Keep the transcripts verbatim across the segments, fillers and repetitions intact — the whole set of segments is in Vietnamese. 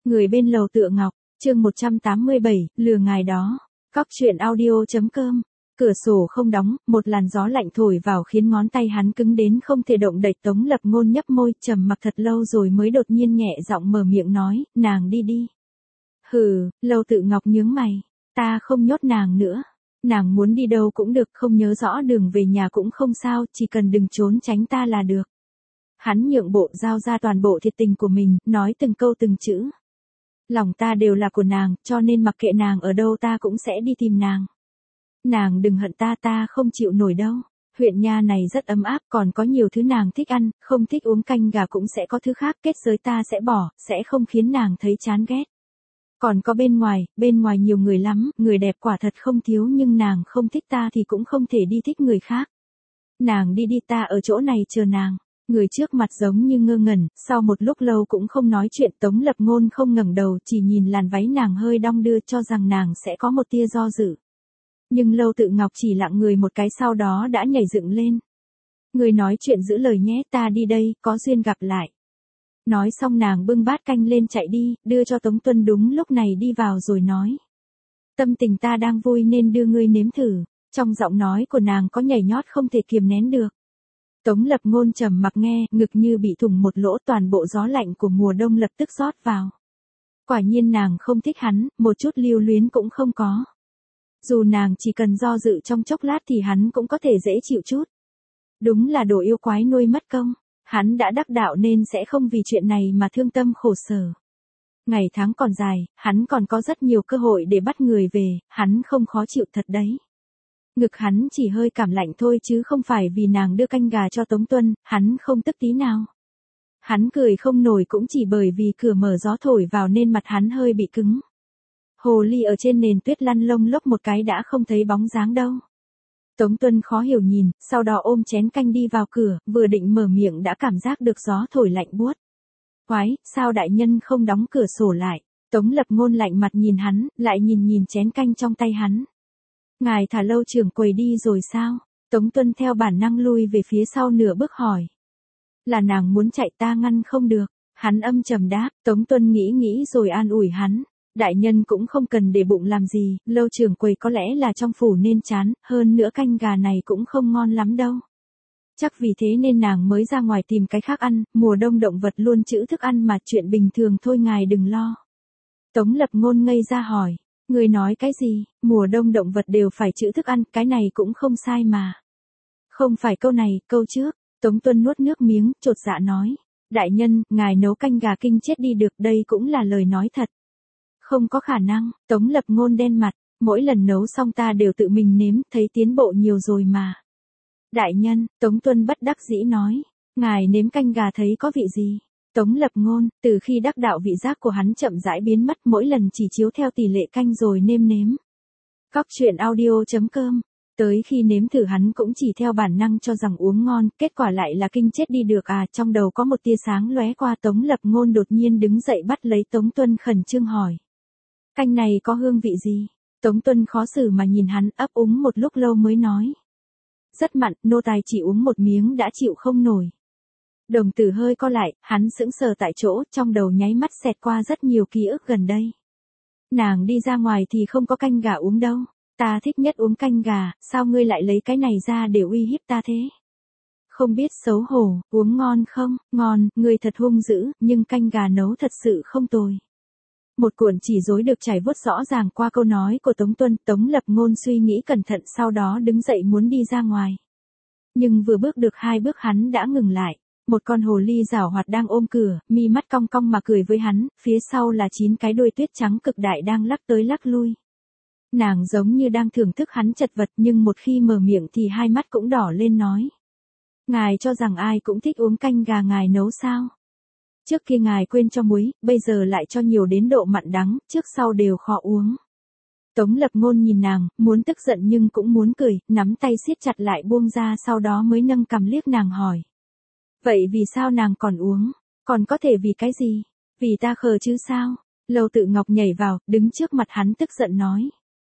Người bên lầu tựa ngọc, chương một trăm tám mươi bảy, lừa ngài đó. Cóc truyện audio.com. Cửa sổ không đóng, một làn gió lạnh thổi vào khiến ngón tay hắn cứng đến không thể động đậy. Tống Lập Ngôn nhấp môi, trầm mặc thật lâu rồi mới đột nhiên nhẹ giọng mở miệng nói, nàng đi đi. Hừ, Lâu Tự Ngọc nhướng mày, ta không nhốt nàng nữa. Nàng muốn đi đâu cũng được, không nhớ rõ đường về nhà cũng không sao, chỉ cần đừng trốn tránh ta là được. Hắn nhượng bộ giao ra toàn bộ thiệt tình của mình, nói từng câu từng chữ. Lòng ta đều là của nàng, cho nên mặc kệ nàng ở đâu ta cũng sẽ đi tìm nàng. Nàng đừng hận ta, ta không chịu nổi đâu. Huyện nha này rất ấm áp, còn có nhiều thứ nàng thích ăn, không thích uống canh gà cũng sẽ có thứ khác, kết giới ta sẽ bỏ, sẽ không khiến nàng thấy chán ghét. Còn có bên ngoài, bên ngoài nhiều người lắm, người đẹp quả thật không thiếu, nhưng nàng không thích ta thì cũng không thể đi thích người khác. Nàng đi đi, ta ở chỗ này chờ nàng. Người trước mặt giống như ngơ ngẩn, sau một lúc lâu cũng không nói chuyện. Tống Lập Ngôn không ngẩng đầu, chỉ nhìn làn váy nàng hơi đong đưa, cho rằng nàng sẽ có một tia do dự. Nhưng Lâu Tự Ngọc chỉ lặng người một cái, sau đó đã nhảy dựng lên. Người nói chuyện giữ lời nhé, ta đi đây, có duyên gặp lại. Nói xong nàng bưng bát canh lên chạy đi, đưa cho Tống Tuân đúng lúc này đi vào rồi nói. Tâm tình ta đang vui nên đưa ngươi nếm thử. Trong giọng nói của nàng có nhảy nhót không thể kiềm nén được. Tống Lập Ngôn trầm mặc nghe, ngực như bị thủng một lỗ, toàn bộ gió lạnh của mùa đông lập tức rót vào. Quả nhiên nàng không thích hắn, một chút lưu luyến cũng không có. Dù nàng chỉ cần do dự trong chốc lát thì hắn cũng có thể dễ chịu chút. Đúng là đồ yêu quái nuôi mất công, hắn đã đắc đạo nên sẽ không vì chuyện này mà thương tâm khổ sở. Ngày tháng còn dài, hắn còn có rất nhiều cơ hội để bắt người về, hắn không khó chịu thật đấy. Ngực hắn chỉ hơi cảm lạnh thôi chứ không phải vì nàng đưa canh gà cho Tống Tuân, hắn không tức tí nào. Hắn cười không nổi cũng chỉ bởi vì cửa mở gió thổi vào nên mặt hắn hơi bị cứng. Hồ ly ở trên nền tuyết lăn lông lốc một cái đã không thấy bóng dáng đâu. Tống Tuân khó hiểu nhìn, sau đó ôm chén canh đi vào cửa, vừa định mở miệng đã cảm giác được gió thổi lạnh buốt. Quái, sao đại nhân không đóng cửa sổ lại? Tống Lập Ngôn lạnh mặt nhìn hắn, lại nhìn nhìn chén canh trong tay hắn. Ngài thả Lâu trưởng quầy đi rồi sao? Tống Tuân theo bản năng lui về phía sau nửa bước hỏi. Là nàng muốn chạy, ta ngăn không được. Hắn âm trầm đáp. Tống Tuân nghĩ nghĩ rồi an ủi hắn. Đại nhân cũng không cần để bụng làm gì, Lâu trưởng quầy có lẽ là trong phủ nên chán, hơn nữa canh gà này cũng không ngon lắm đâu. Chắc vì thế nên nàng mới ra ngoài tìm cái khác ăn, mùa đông động vật luôn trữ thức ăn mà, chuyện bình thường thôi, ngài đừng lo. Tống Lập Ngôn ngây ra hỏi. Người nói cái gì, mùa đông động vật đều phải trữ thức ăn, cái này cũng không sai mà. Không phải câu này, câu trước. Tống Tuân nuốt nước miếng, chột dạ nói. Đại nhân, ngài nấu canh gà kinh chết đi được, đây cũng là lời nói thật. Không có khả năng. Tống Lập Ngôn đen mặt, mỗi lần nấu xong ta đều tự mình nếm, thấy tiến bộ nhiều rồi mà. Đại nhân, Tống Tuân bất đắc dĩ nói. Ngài nếm canh gà thấy có vị gì? Tống Lập Ngôn, từ khi đắc đạo vị giác của hắn chậm rãi biến mất, mỗi lần chỉ chiếu theo tỷ lệ canh rồi nêm nếm. Cóc truyện audio.com. Tới khi nếm thử hắn cũng chỉ theo bản năng cho rằng uống ngon, kết quả lại là kinh chết đi được à. Trong đầu có một tia sáng lóe qua, Tống Lập Ngôn đột nhiên đứng dậy bắt lấy Tống Tuân khẩn trương hỏi. Canh này có hương vị gì? Tống Tuân khó xử mà nhìn hắn, ấp úng một lúc lâu mới nói. Rất mặn, nô tài chỉ uống một miếng đã chịu không nổi. Đồng tử hơi co lại, hắn sững sờ tại chỗ, trong đầu nháy mắt xẹt qua rất nhiều ký ức gần đây. Nàng đi ra ngoài thì không có canh gà uống đâu. Ta thích nhất uống canh gà, sao ngươi lại lấy cái này ra để uy hiếp ta thế? Không biết xấu hổ, uống ngon không? Ngon, ngươi thật hung dữ, nhưng canh gà nấu thật sự không tồi. Một cuộn chỉ rối được trải vuốt rõ ràng qua câu nói của Tống Tuân. Tống Lập Ngôn suy nghĩ cẩn thận, sau đó đứng dậy muốn đi ra ngoài. Nhưng vừa bước được hai bước hắn đã ngừng lại. Một con hồ ly giảo hoạt đang ôm cửa, mi mắt cong cong mà cười với hắn, phía sau là chín cái đuôi tuyết trắng cực đại đang lắc tới lắc lui. Nàng giống như đang thưởng thức hắn chật vật, nhưng một khi mở miệng thì hai mắt cũng đỏ lên nói. Ngài cho rằng ai cũng thích uống canh gà ngài nấu sao? Trước kia ngài quên cho muối, bây giờ lại cho nhiều đến độ mặn đắng, trước sau đều khó uống. Tống Lập Ngôn nhìn nàng, muốn tức giận nhưng cũng muốn cười, nắm tay siết chặt lại buông ra, sau đó mới nâng cằm liếc nàng hỏi. Vậy vì sao nàng còn uống? Còn có thể vì cái gì? Vì ta khờ chứ sao? Lâu Tự Ngọc nhảy vào, đứng trước mặt hắn tức giận nói.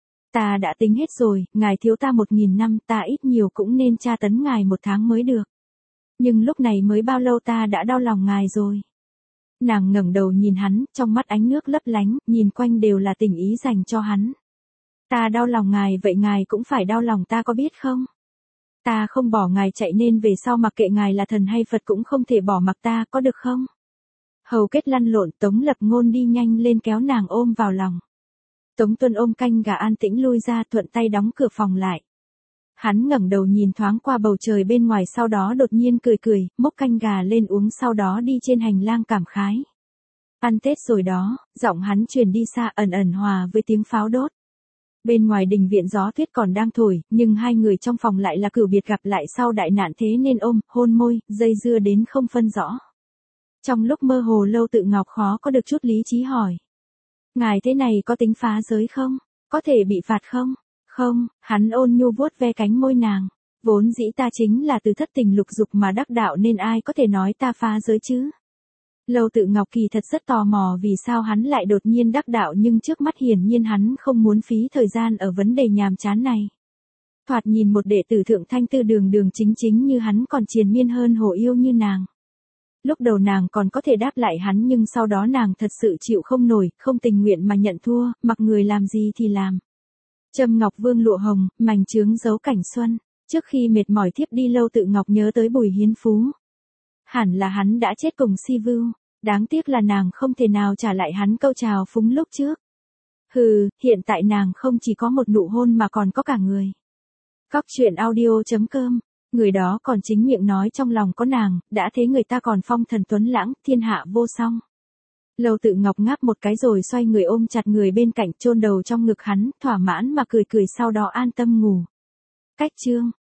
Ta đã tính hết rồi, ngài thiếu ta một nghìn năm, ta ít nhiều cũng nên tra tấn ngài một tháng mới được. Nhưng lúc này mới bao lâu ta đã đau lòng ngài rồi. Nàng ngẩng đầu nhìn hắn, trong mắt ánh nước lấp lánh, nhìn quanh đều là tình ý dành cho hắn. Ta đau lòng ngài vậy ngài cũng phải đau lòng ta có biết không? Ta không bỏ ngài chạy nên về sau mặc kệ ngài là thần hay Phật cũng không thể bỏ mặc ta, có được không? Hầu kết lăn lộn, Tống Lập Ngôn đi nhanh lên kéo nàng ôm vào lòng. Tống Tuân ôm canh gà an tĩnh lui ra, thuận tay đóng cửa phòng lại. Hắn ngẩng đầu nhìn thoáng qua bầu trời bên ngoài, sau đó đột nhiên cười cười, múc canh gà lên uống, sau đó đi trên hành lang cảm khái. Ăn Tết rồi đó, giọng hắn truyền đi xa, ẩn ẩn hòa với tiếng pháo đốt. Bên ngoài đình viện gió tuyết còn đang thổi, nhưng hai người trong phòng lại là cửu biệt gặp lại sau đại nạn, thế nên ôm, hôn môi, dây dưa đến không phân rõ. Trong lúc mơ hồ Lâu Tự Ngọc khó có được chút lý trí hỏi. Ngài thế này có tính phá giới không? Có thể bị phạt không? Không, hắn ôn nhu vuốt ve cánh môi nàng. Vốn dĩ ta chính là từ thất tình lục dục mà đắc đạo nên ai có thể nói ta phá giới chứ? Lâu Tự Ngọc kỳ thật rất tò mò vì sao hắn lại đột nhiên đắc đạo, nhưng trước mắt hiển nhiên hắn không muốn phí thời gian ở vấn đề nhàm chán này. Thoạt nhìn một đệ tử thượng thanh tư đường đường chính chính như hắn còn triền miên hơn hồ yêu như nàng. Lúc đầu nàng còn có thể đáp lại hắn, nhưng sau đó nàng thật sự chịu không nổi, không tình nguyện mà nhận thua, mặc người làm gì thì làm. Trâm Ngọc Vương lụa hồng, mảnh trướng giấu cảnh xuân. Trước khi mệt mỏi thiếp đi, Lâu Tự Ngọc nhớ tới Bùi Hiến Phú. Hẳn là hắn đã chết cùng Si Vưu. Đáng tiếc là nàng không thể nào trả lại hắn câu chào phúng lúc trước. Hừ, hiện tại nàng không chỉ có một nụ hôn mà còn có cả người. Cóc truyện audio chấm com. Người đó còn chính miệng nói trong lòng có nàng, đã thế người ta còn phong thần tuấn lãng, thiên hạ vô song. Lâu Tự Ngọc ngáp một cái rồi xoay người ôm chặt người bên cạnh, chôn đầu trong ngực hắn, thỏa mãn mà cười cười, sau đó an tâm ngủ. Cách chương